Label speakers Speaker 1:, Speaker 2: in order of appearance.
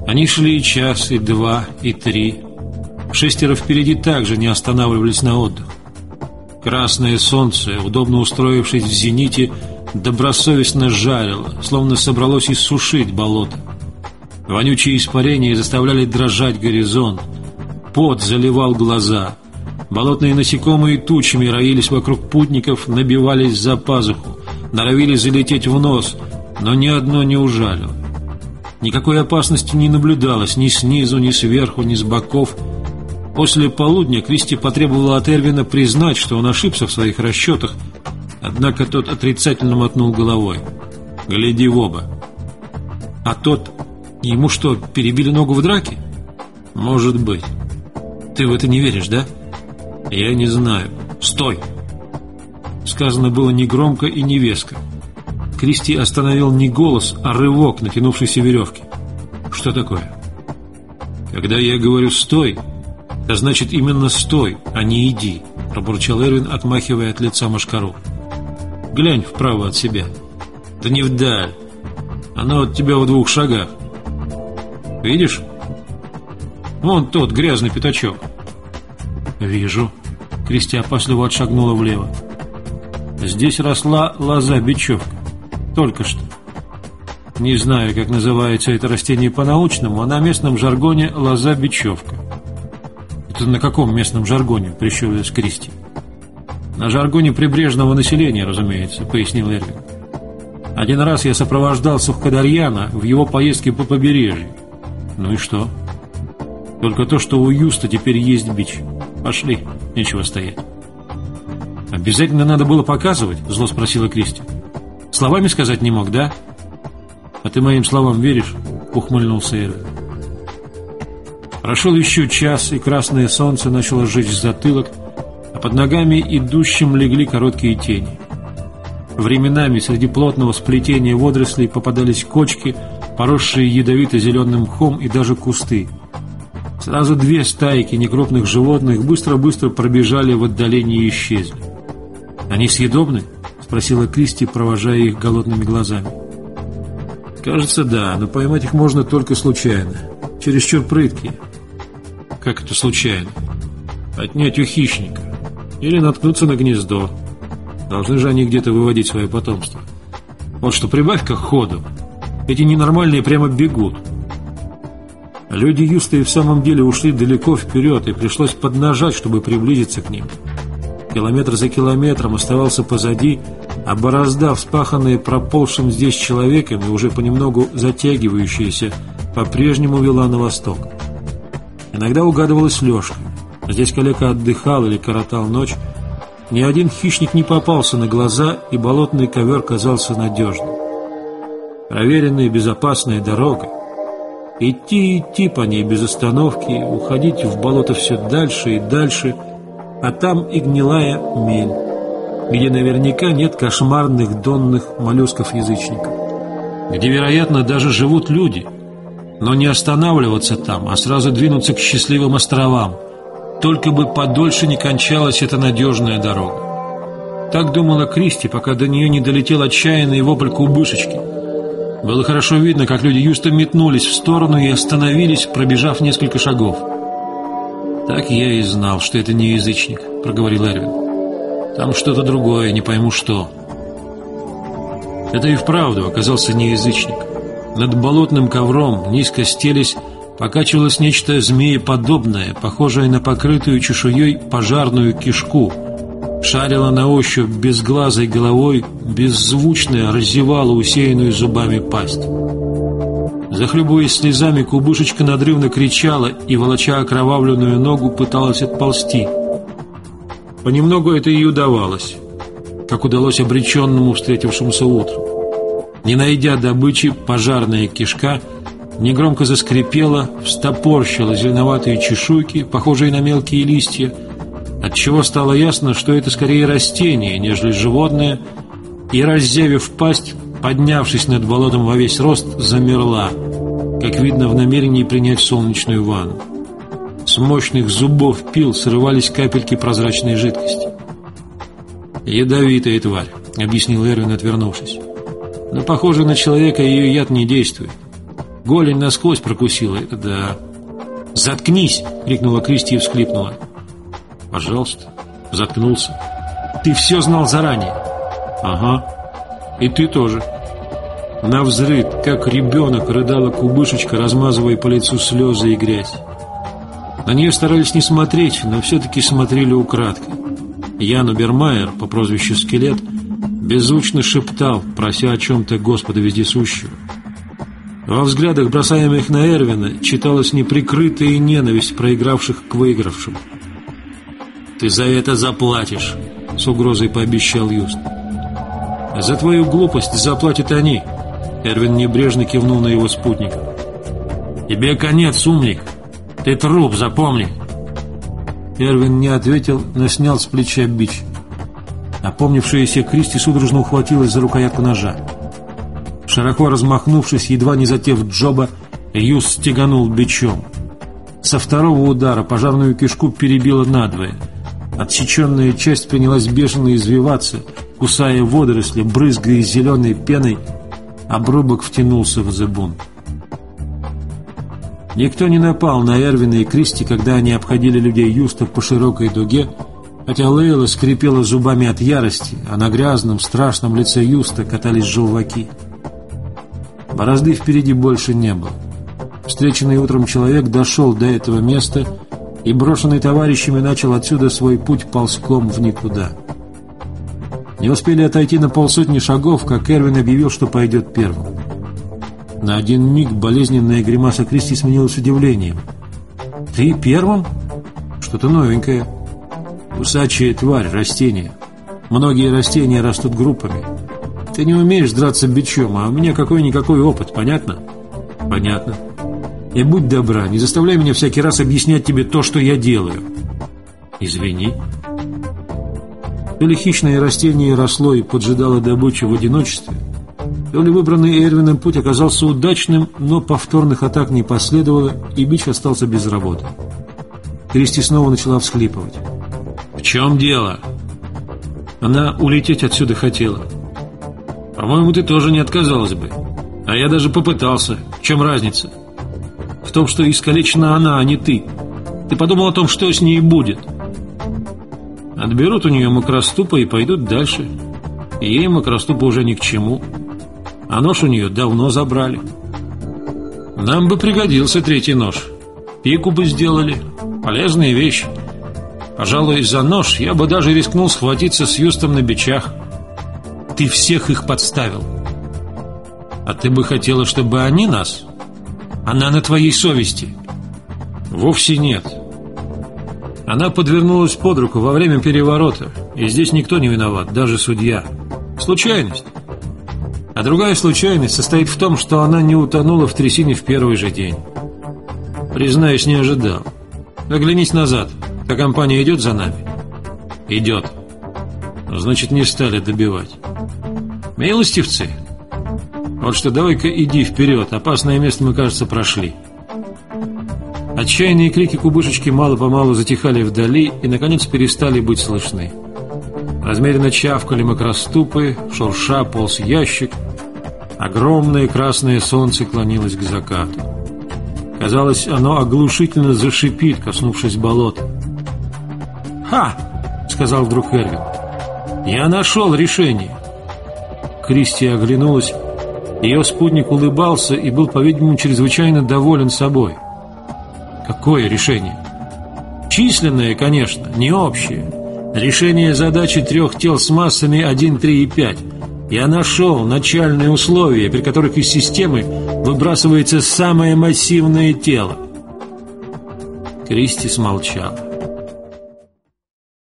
Speaker 1: Они шли и час, и два, и три. 6 впереди также не останавливались на отдых. Красное солнце, удобно устроившись в зените, добросовестно жарило, словно собралось иссушить болото. Вонючие испарения заставляли дрожать горизонт. Пот заливал глаза. Болотные насекомые тучами роились вокруг путников, набивались за пазуху, норовили залететь в нос, но ни одно не ужалило. Никакой опасности не наблюдалось ни снизу, ни сверху, ни с боков. После полудня Кристи потребовала от Эрвина признать, что он ошибся в своих расчетах, однако тот отрицательно мотнул головой. «Гляди в оба». «А тот... ему что, перебили ногу в драке?» «Может быть». «Ты в это не веришь, да?» «Я не знаю. Стой!» Сказано было негромко и невеско. Кристи остановил не голос, а рывок натянувшейся веревки. «Что такое?» «Когда я говорю «стой», это значит именно «стой», а не «иди», пробурчал Эрвин, отмахивая от лица мошкару. «Глянь вправо от себя. Да не вдаль. Оно от тебя в 2 шагах. Видишь? Вон тот грязный пятачок». «Вижу». Кристи опасливо отшагнула влево. «Здесь росла лоза-бечевка. Только что. Не знаю, как называется это растение по-научному, а на местном жаргоне лоза-бечевка». «Это на каком местном жаргоне?» — прищурилась Кристи. «На жаргоне прибрежного населения, разумеется», — пояснил Эрвин. «Один раз я сопровождал Сухкадарьяна в его поездке по побережью. Ну и что? Только то, что у Юста теперь есть бич. Пошли, нечего стоять». «Обязательно надо было показывать?» — зло спросила Кристи. «Словами сказать не мог, да?» «А ты моим словам веришь?» — ухмыльнулся Эрвин. Прошел еще час, и красное солнце начало жечь затылок, а под ногами идущим легли короткие тени. Временами среди плотного сплетения водорослей попадались кочки, поросшие ядовито-зеленым мхом, и даже кусты. Сразу 2 стайки некрупных животных быстро-быстро пробежали в отдалении и исчезли. «Они съедобны?» — спросила Кристи, провожая их голодными глазами. «Кажется, да, но поймать их можно только случайно. Чересчур прыткие». «Как это случайно?» «Отнять у хищника. Или наткнуться на гнездо. Должны же они где-то выводить свое потомство. Вот что, прибавь-ка ходу. Эти ненормальные прямо бегут». Люди Юста и в самом деле ушли далеко вперед, и пришлось поднажать, чтобы приблизиться к ним. Километр за километром оставался позади, а борозда, вспаханная проползшим здесь человеком и уже понемногу затягивающаяся, по-прежнему вела на восток. Иногда угадывалась лёжка. Здесь калека отдыхал или коротал ночь. Ни один хищник не попался на глаза, и болотный ковер казался надежным. Проверенная и безопасная дорога. Идти по ней без остановки, уходить в болото все дальше и дальше, а там и гнилая мель, где наверняка нет кошмарных донных моллюсков-язычников, где, вероятно, даже живут люди, но не останавливаться там, а сразу двинуться к счастливым островам, только бы подольше не кончалась эта надежная дорога. Так думала Кристи, пока до нее не долетел отчаянный вопль кубышечки. Было хорошо видно, как люди Юста метнулись в сторону и остановились, пробежав несколько шагов. «Так я и знал, что это не язычник», — проговорил Эрвин. «Там что-то другое, не пойму что». Это и вправду оказался не язычник. Над болотным ковром, низко стелясь, покачивалось нечто змееподобное, похожее на покрытую чешуей пожарную кишку. Шарила на ощупь безглазой головой, беззвучно раззевала усеянную зубами пасть. Захлебываясь слезами, кубышечка надрывно кричала и, волоча окровавленную ногу, пыталась отползти. Понемногу это ей удавалось, как удалось обреченному встретившемуся утру. Не найдя добычи, пожарная кишка негромко заскрипела, встопорщила зеленоватые чешуйки, похожие на мелкие листья, отчего стало ясно, что это скорее растение, нежели животное, и, раззявив пасть, поднявшись над болотом во весь рост, замерла, как видно в намерении принять солнечную ванну. С мощных зубов пил срывались капельки прозрачной жидкости. «Ядовитая тварь», — объяснил Эрвин, отвернувшись. «Но, похоже, на человека ее яд не действует. Голень насквозь прокусила, это да. «Заткнись!» — крикнула Кристи и всхлипнула. «Пожалуйста». Заткнулся. «Ты все знал заранее». «Ага. И ты тоже». Навзрыд, как ребенок, рыдала кубышечка, размазывая по лицу слезы и грязь. На нее старались не смотреть, но все-таки смотрели украдкой. Ян Обермайер, по прозвищу Скелет, беззвучно шептал, прося о чем-то Господа Вездесущего. Во взглядах, бросаемых на Эрвина, читалась неприкрытая ненависть проигравших к выигравшим. «Ты за это заплатишь», — с угрозой пообещал Юст. «За твою глупость заплатят они», — Эрвин небрежно кивнул на его спутника. «Тебе конец, умник. Ты труп, запомни». Эрвин не ответил, но снял с плеча бич. Опомнившаяся Кристи судорожно ухватилась за рукоятку ножа. Широко размахнувшись, едва не задев Джоба, Юст стеганул бичом. Со второго удара пожарную кишку перебило надвое. Отсеченная часть принялась бешено извиваться, кусая водоросли, брызгая зеленой пеной. Обрубок втянулся в зыбун. Никто не напал на Эрвина и Кристи, когда они обходили людей Юста по широкой дуге, хотя Лейла скрипела зубами от ярости, а на грязном, страшном лице Юста катались желваки. Борозды впереди больше не было. Встреченный утром человек дошел до этого места и, брошенный товарищами, начал отсюда свой путь ползком в никуда. Не успели отойти на полсотни шагов, как Эрвин объявил, что пойдет первым. На один миг болезненная гримаса Кристи сменилась удивлением. «Ты первым? Что-то новенькое». «Кусачая тварь, растение. Многие растения растут группами. Ты не умеешь драться бичом, а у меня какой-никакой опыт, понятно?» «Понятно. И будь добра, не заставляй меня всякий раз объяснять тебе то, что я делаю». «Извини». То ли хищное растение росло и поджидало добычу в одиночестве, то ли выбранный Эрвином путь оказался удачным, но повторных атак не последовало, и бич остался без работы. Кристи снова начала всхлипывать. «В чем дело?» Она улететь отсюда хотела. «По-моему, ты тоже не отказалась бы. А я даже попытался. В чем разница?» «В том, что искалечена она, а не ты. Ты подумал о том, что с ней будет. Отберут у нее макроступа и пойдут дальше. И ей макроступа уже ни к чему. А нож у нее давно забрали. Нам бы пригодился третий нож. Пику бы сделали. Полезная вещь. Пожалуй, за нож я бы даже рискнул схватиться с Юстом на бичах. Ты всех их подставил. А ты бы хотела, чтобы они нас? Она на твоей совести?» «Вовсе нет. Она подвернулась под руку во время переворота, и здесь никто не виноват, даже судья. Случайность. А другая случайность состоит в том, что она не утонула в трясине в первый же день. Признаюсь, не ожидал. Оглянись назад. Та компания идет за нами?» «Идет. Значит, не стали добивать. Милостивцы. Вот что, давай-ка иди вперед. Опасное место мы, кажется, прошли». Отчаянные крики кубышечки мало-помалу затихали вдали и, наконец, перестали быть слышны. Размеренно чавкали макроступы, шурша полз ящик. Огромное красное солнце клонилось к закату. Казалось, оно оглушительно зашипит, коснувшись болота. «Ха!» — сказал вдруг Эрвин. «Я нашел решение!» Кристи оглянулась. Ее спутник улыбался и был, по-видимому, чрезвычайно доволен собой. «Какое решение?» «Численное, конечно, не общее. Решение задачи 3 тел с массами 1, 3 и 5. Я нашел начальные условия, при которых из системы выбрасывается самое массивное тело». Кристи смолчала.